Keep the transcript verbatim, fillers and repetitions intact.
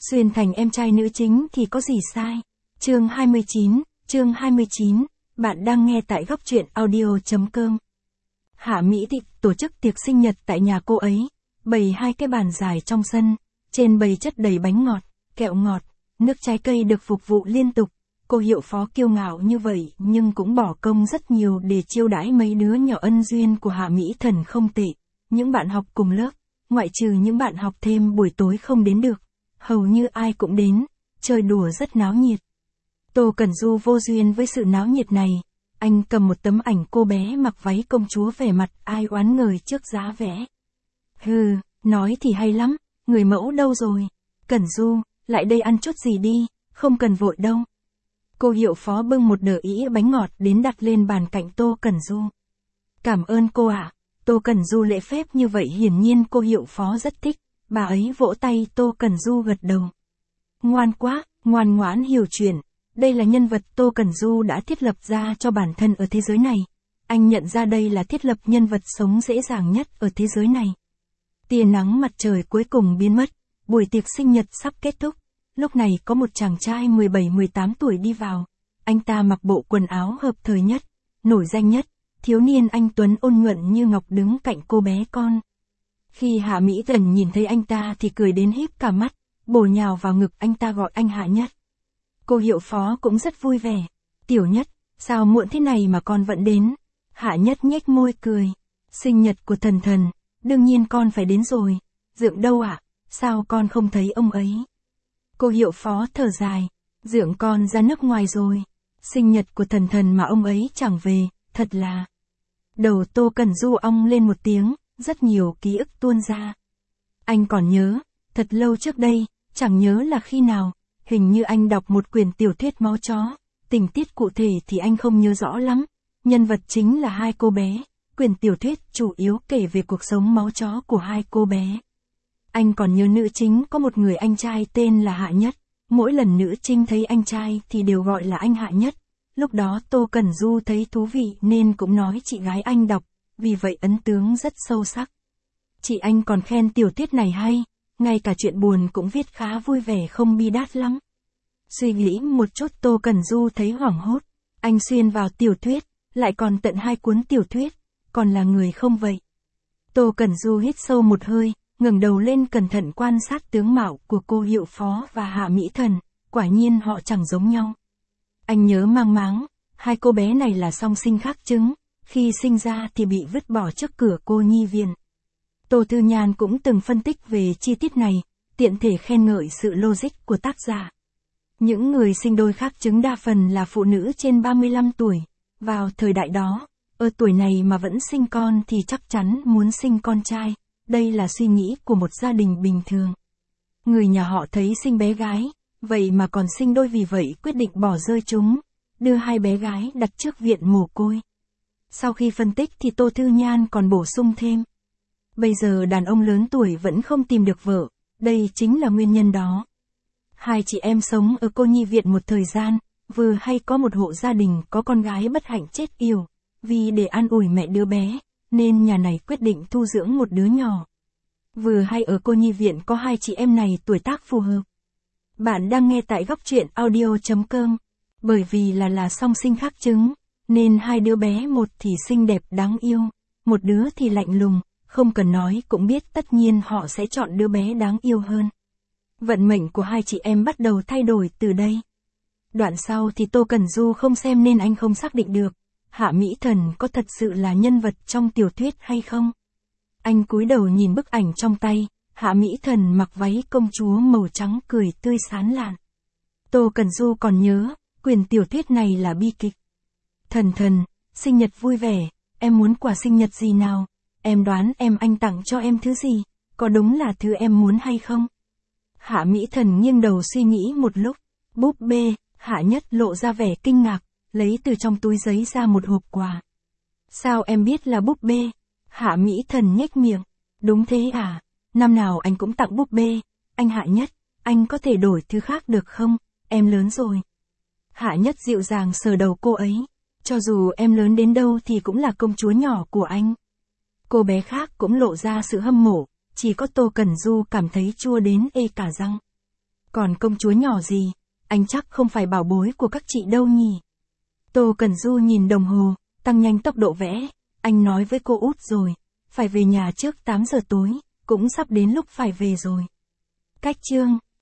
xuyên thành em trai nữ chính thì có gì sai. Chương hai mươi chín, chương hai mươi chín, bạn đang nghe tại góc truyện audio.com. Hạ Mỹ Thị tổ chức tiệc sinh nhật tại nhà cô ấy, bày hai cái bàn dài trong sân, trên bày chất đầy bánh ngọt, kẹo ngọt, nước trái cây được phục vụ liên tục. Cô hiệu phó kiêu ngạo như vậy nhưng cũng bỏ công rất nhiều để chiêu đãi mấy đứa nhỏ ân duyên của Hạ Mỹ Thần không tệ. Những bạn học cùng lớp, ngoại trừ những bạn học thêm buổi tối không đến được, hầu như ai cũng đến, chơi đùa rất náo nhiệt. Tô Cẩn Du vô duyên với sự náo nhiệt này, anh cầm một tấm ảnh cô bé mặc váy công chúa vẻ mặt ai oán ngời trước giá vẽ. Hừ, nói thì hay lắm, người mẫu đâu rồi? Cẩn Du, lại đây ăn chút gì đi, không cần vội đâu. Cô hiệu phó bưng một đĩa ĩa bánh ngọt đến đặt lên bàn cạnh Tô Cẩn Du. Cảm ơn cô ạ. À. Tô Cẩn Du lễ phép như vậy hiển nhiên cô hiệu phó rất thích, bà ấy vỗ tay Tô Cẩn Du gật đầu. Ngoan quá, ngoan ngoãn hiểu chuyện, đây là nhân vật Tô Cẩn Du đã thiết lập ra cho bản thân ở thế giới này. Anh nhận ra đây là thiết lập nhân vật sống dễ dàng nhất ở thế giới này. Tia nắng mặt trời cuối cùng biến mất, buổi tiệc sinh nhật sắp kết thúc. Lúc này có một chàng trai mười bảy mười tám tuổi đi vào. Anh ta mặc bộ quần áo hợp thời nhất, nổi danh nhất, thiếu niên anh tuấn ôn nhuận như ngọc đứng cạnh cô bé con. Khi Hạ Mỹ Thần nhìn thấy anh ta thì cười đến híp cả mắt, bổ nhào vào ngực anh ta gọi anh Hạ Nhất. Cô hiệu phó cũng rất vui vẻ. Tiểu Nhất, sao muộn thế này mà con vẫn đến? Hạ Nhất nhếch môi cười. Sinh nhật của Thần Thần, đương nhiên con phải đến rồi. Dượng đâu ạ? À? Sao con không thấy ông ấy? Cô hiệu phó thở dài. Dượng con ra nước ngoài rồi. Sinh nhật của Thần Thần mà ông ấy chẳng về, thật là... Đầu Tô Cẩn Du ong lên một tiếng, rất nhiều ký ức tuôn ra. Anh còn nhớ, thật lâu trước đây, chẳng nhớ là khi nào, hình như anh đọc một quyển tiểu thuyết máu chó, tình tiết cụ thể thì anh không nhớ rõ lắm. Nhân vật chính là hai cô bé, quyển tiểu thuyết chủ yếu kể về cuộc sống máu chó của hai cô bé. Anh còn nhớ nữ chính có một người anh trai tên là Hạ Nhất, mỗi lần nữ chính thấy anh trai thì đều gọi là anh Hạ Nhất. Lúc đó Tô Cẩn Du thấy thú vị nên cũng nói chị gái anh đọc, vì vậy ấn tượng rất sâu sắc. Chị anh còn khen tiểu thuyết này hay, ngay cả chuyện buồn cũng viết khá vui vẻ không bi đát lắm. Suy nghĩ một chút Tô Cẩn Du thấy hoảng hốt, anh xuyên vào tiểu thuyết, lại còn tận hai cuốn tiểu thuyết, còn là người không vậy. Tô Cẩn Du hít sâu một hơi, ngẩng đầu lên cẩn thận quan sát tướng mạo của cô hiệu phó và Hạ Mỹ Thần, quả nhiên họ chẳng giống nhau. Anh nhớ mang máng, hai cô bé này là song sinh khác trứng, khi sinh ra thì bị vứt bỏ trước cửa cô nhi viện. Tô Thư Nhan cũng từng phân tích về chi tiết này, tiện thể khen ngợi sự logic của tác giả. Những người sinh đôi khác trứng đa phần là phụ nữ trên ba mươi lăm tuổi, vào thời đại đó, ở tuổi này mà vẫn sinh con thì chắc chắn muốn sinh con trai, đây là suy nghĩ của một gia đình bình thường. Người nhà họ thấy sinh bé gái, vậy mà còn sinh đôi vì vậy quyết định bỏ rơi chúng, đưa hai bé gái đặt trước viện mồ côi. Sau khi phân tích thì Tô Thư Nhan còn bổ sung thêm. Bây giờ đàn ông lớn tuổi vẫn không tìm được vợ, đây chính là nguyên nhân đó. Hai chị em sống ở cô nhi viện một thời gian, vừa hay có một hộ gia đình có con gái bất hạnh chết yểu, vì để an ủi mẹ đứa bé, nên nhà này quyết định thu dưỡng một đứa nhỏ. Vừa hay ở cô nhi viện có hai chị em này tuổi tác phù hợp. Bạn đang nghe tại góc truyện audio.com, bởi vì là là song sinh khác trứng, nên hai đứa bé một thì xinh đẹp đáng yêu, một đứa thì lạnh lùng, không cần nói cũng biết tất nhiên họ sẽ chọn đứa bé đáng yêu hơn. Vận mệnh của hai chị em bắt đầu thay đổi từ đây. Đoạn sau thì Tô Cẩn Du không xem nên anh không xác định được, Hạ Mỹ Thần có thật sự là nhân vật trong tiểu thuyết hay không. Anh cúi đầu nhìn bức ảnh trong tay, Hạ Mỹ Thần mặc váy công chúa màu trắng cười tươi sán lạn. Tô Cẩn Du còn nhớ, quyển tiểu thuyết này là bi kịch. Thần Thần, sinh nhật vui vẻ, em muốn quà sinh nhật gì nào? Em đoán em anh tặng cho em thứ gì? Có đúng là thứ em muốn hay không? Hạ Mỹ Thần nghiêng đầu suy nghĩ một lúc. Búp bê, Hạ Nhất lộ ra vẻ kinh ngạc, lấy từ trong túi giấy ra một hộp quà. Sao em biết là búp bê? Hạ Mỹ Thần nhếch miệng. Đúng thế à? Năm nào anh cũng tặng búp bê. Anh Hạ Nhất, anh có thể đổi thứ khác được không? Em lớn rồi. Hạ Nhất dịu dàng sờ đầu cô ấy. Cho dù em lớn đến đâu thì cũng là công chúa nhỏ của anh. Cô bé khác cũng lộ ra sự hâm mộ, chỉ có Tô Cẩn Du cảm thấy chua đến ê cả răng. Còn công chúa nhỏ gì, anh chắc không phải bảo bối của các chị đâu nhỉ. Tô Cẩn Du nhìn đồng hồ, tăng nhanh tốc độ vẽ, anh nói với cô út rồi, phải về nhà trước tám giờ tối, cũng sắp đến lúc phải về rồi. Cách chương